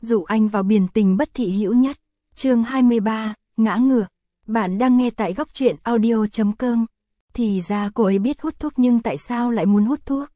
dụ anh vào biển tình bất thị hữu nhất. Chương 23, ngã ngửa. Bạn đang nghe tại góc truyện audio.com. Thì ra cô ấy biết hút thuốc nhưng tại sao lại muốn hút thuốc?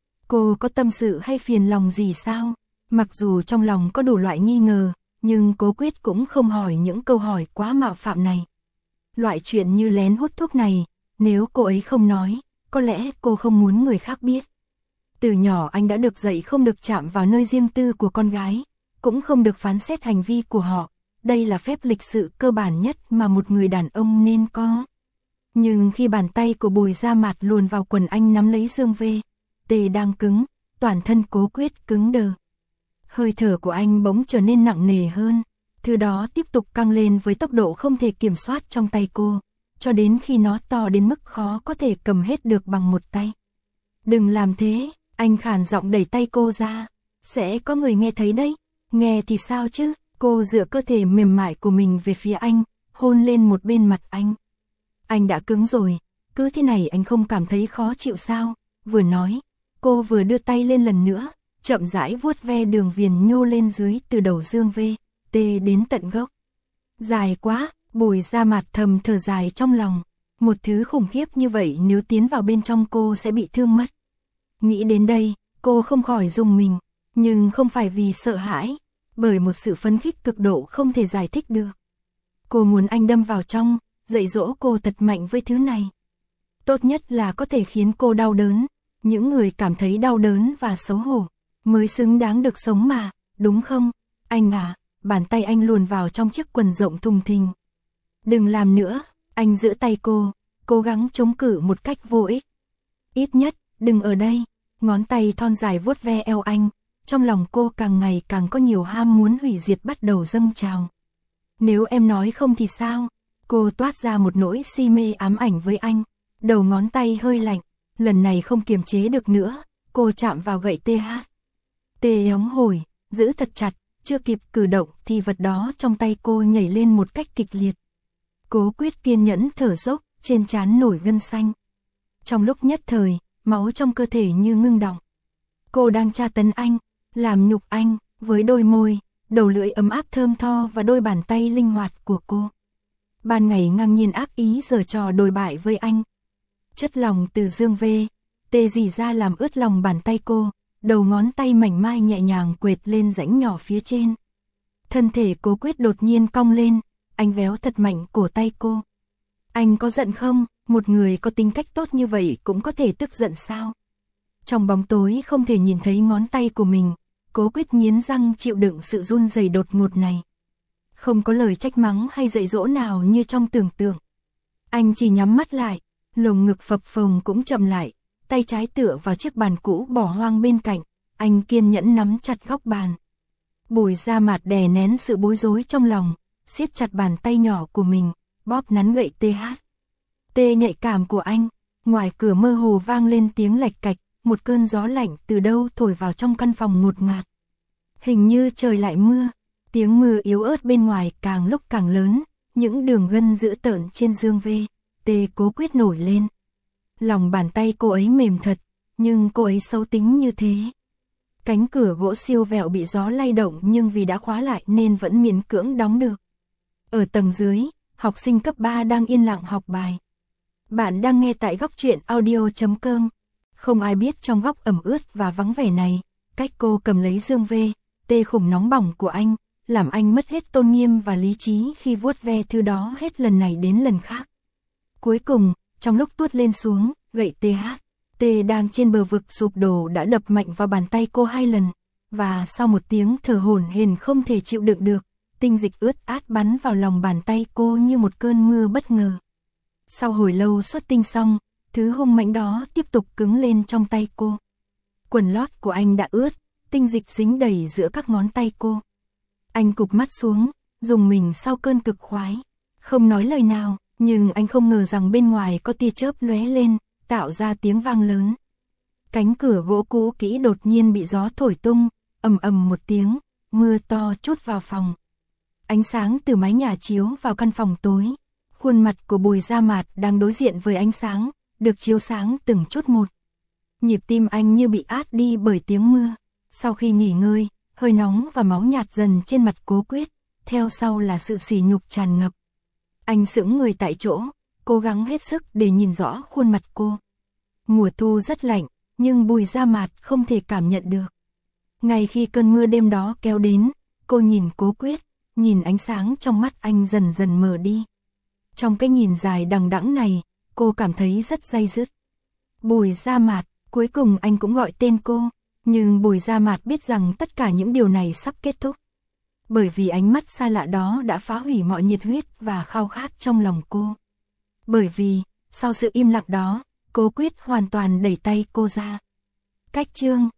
Cô có tâm sự hay phiền lòng gì sao? Mặc dù trong lòng có đủ loại nghi ngờ, nhưng Cố Quyết cũng không hỏi những câu hỏi quá mạo phạm này. Loại chuyện như lén hút thuốc này, nếu cô ấy không nói, có lẽ cô không muốn người khác biết. Từ nhỏ anh đã được dạy không được chạm vào nơi riêng tư của con gái, cũng không được phán xét hành vi của họ. Đây là phép lịch sự cơ bản nhất mà một người đàn ông nên có. Nhưng khi bàn tay của Bùi Gia Mạt luồn vào quần anh nắm lấy Dương V.T đang cứng, toàn thân Cố Quyết cứng đờ. Hơi thở của anh bỗng trở nên nặng nề hơn, thứ đó tiếp tục căng lên với tốc độ không thể kiểm soát trong tay cô, cho đến khi nó to đến mức khó có thể cầm hết được bằng một tay. Đừng làm thế, anh khàn giọng đẩy tay cô ra, sẽ có người nghe thấy đấy. Nghe thì sao chứ? Cô dựa cơ thể mềm mại của mình về phía anh, hôn lên một bên mặt anh. Anh đã cứng rồi, cứ thế này anh không cảm thấy khó chịu sao? Vừa nói, cô vừa đưa tay lên lần nữa, chậm rãi vuốt ve đường viền nhô lên dưới từ đầu Dương V.T đến tận gốc. Dài quá, Bùi Gia Mạt thầm thở dài trong lòng. Một thứ khủng khiếp như vậy nếu tiến vào bên trong cô sẽ bị thương mất. Nghĩ đến đây, cô không khỏi rùng mình, nhưng không phải vì sợ hãi, bởi một sự phấn khích cực độ không thể giải thích được. Cô muốn anh đâm vào trong, dạy dỗ cô thật mạnh với thứ này. Tốt nhất là có thể khiến cô đau đớn, những người cảm thấy đau đớn và xấu hổ mới xứng đáng được sống mà, đúng không? Anh à, bàn tay anh luồn vào trong chiếc quần rộng thùng thình. Đừng làm nữa, anh giữ tay cô, cố gắng chống cự một cách vô ích. Ít nhất, đừng ở đây. Ngón tay thon dài vuốt ve eo anh, trong lòng cô càng ngày càng có nhiều ham muốn hủy diệt bắt đầu dâng trào. Nếu em nói không thì sao? Cô toát ra một nỗi si mê ám ảnh với anh, đầu ngón tay hơi lạnh, lần này không kiềm chế được nữa, cô chạm vào gậy TH. Hóng hổi, giữ thật chặt, chưa kịp cử động thì vật đó trong tay cô nhảy lên một cách kịch liệt. Cố Quyết kiên nhẫn thở dốc, trên trán nổi gân xanh. Trong lúc nhất thời, máu trong cơ thể như ngưng đọng. Cô đang tra tấn anh, làm nhục anh, với đôi môi, đầu lưỡi ấm áp thơm tho và đôi bàn tay linh hoạt của cô. Ban ngày ngang nhiên ác ý giở trò đồi bại với anh. Chất lòng từ Dương V.T rỉ ra làm ướt lòng bàn tay cô, đầu ngón tay mảnh mai nhẹ nhàng quệt lên rãnh nhỏ phía trên. Thân thể Cố Quyết đột nhiên cong lên, anh véo thật mạnh cổ tay cô. Anh có giận không? Một người có tính cách tốt như vậy cũng có thể tức giận sao? Trong bóng tối không thể nhìn thấy ngón tay của mình, Cố Quyết nghiến răng chịu đựng sự run rẩy đột ngột này. Không có lời trách mắng hay dạy dỗ nào như trong tưởng tượng. Anh chỉ nhắm mắt lại, lồng ngực phập phồng cũng chậm lại, tay trái tựa vào chiếc bàn cũ bỏ hoang bên cạnh, anh kiên nhẫn nắm chặt góc bàn. Bùi Gia Mạt đè nén sự bối rối trong lòng, siết chặt bàn tay nhỏ của mình, bóp nắn gậy TH. Nhạy cảm của anh. Ngoài cửa mơ hồ vang lên tiếng lạch cạch, một cơn gió lạnh từ đâu thổi vào trong căn phòng ngột ngạt. Hình như trời lại mưa, tiếng mưa yếu ớt bên ngoài càng lúc càng lớn, những đường gân dữ tợn trên Dương V.T Cố Quyết nổi lên. Lòng bàn tay cô ấy mềm thật, nhưng cô ấy xấu tính như thế. Cánh cửa gỗ siêu vẹo bị gió lay động nhưng vì đã khóa lại nên vẫn miễn cưỡng đóng được. Ở tầng dưới, học sinh cấp 3 đang yên lặng học bài. Bạn đang nghe tại góc truyện audio.com. Không ai biết trong góc ẩm ướt và vắng vẻ này, cách cô cầm lấy Dương V.T khủng nóng bỏng của anh, làm anh mất hết tôn nghiêm và lý trí khi vuốt ve thứ đó hết lần này đến lần khác. Cuối cùng, trong lúc tuốt lên xuống, gậy TH đang trên bờ vực sụp đổ đã đập mạnh vào bàn tay cô 2 lần, và sau một tiếng thở hổn hển không thể chịu đựng được, tinh dịch ướt át bắn vào lòng bàn tay cô như một cơn mưa bất ngờ. Sau hồi lâu xuất tinh xong, thứ hung mạnh đó tiếp tục cứng lên trong tay cô. Quần lót của anh đã ướt, tinh dịch dính đầy giữa các ngón tay cô. Anh cụp mắt xuống, rùng mình sau cơn cực khoái. Không nói lời nào, nhưng anh không ngờ rằng bên ngoài có tia chớp lóe lên, tạo ra tiếng vang lớn. Cánh cửa gỗ cũ kỹ đột nhiên bị gió thổi tung, ầm ầm một tiếng, mưa to trút vào phòng. Ánh sáng từ mái nhà chiếu vào căn phòng tối. Khuôn mặt của Bùi Gia Mạt đang đối diện với ánh sáng, được chiếu sáng từng chút một. Nhịp tim anh như bị át đi bởi tiếng mưa. Sau khi nghỉ ngơi, Hơi nóng và máu nhạt dần trên mặt Cố Quyết, theo sau là sự sỉ nhục tràn ngập. Anh sững người tại chỗ, cố gắng hết sức để nhìn rõ khuôn mặt cô. Mùa thu rất lạnh, nhưng Bùi Gia Mạt không thể cảm nhận được. Ngay khi cơn mưa đêm đó kéo đến, cô nhìn Cố Quyết, nhìn ánh sáng trong mắt anh dần dần mờ đi. Trong cái nhìn dài đằng đẵng này, cô cảm thấy rất day dứt. Bùi Gia Mạt, cuối cùng anh cũng gọi tên cô, nhưng Bùi Gia Mạt biết rằng tất cả những điều này sắp kết thúc. Bởi vì ánh mắt xa lạ đó đã phá hủy mọi nhiệt huyết và khao khát trong lòng cô. Bởi vì, sau sự im lặng đó, Cố Quyết hoàn toàn đẩy tay cô ra. Cách chương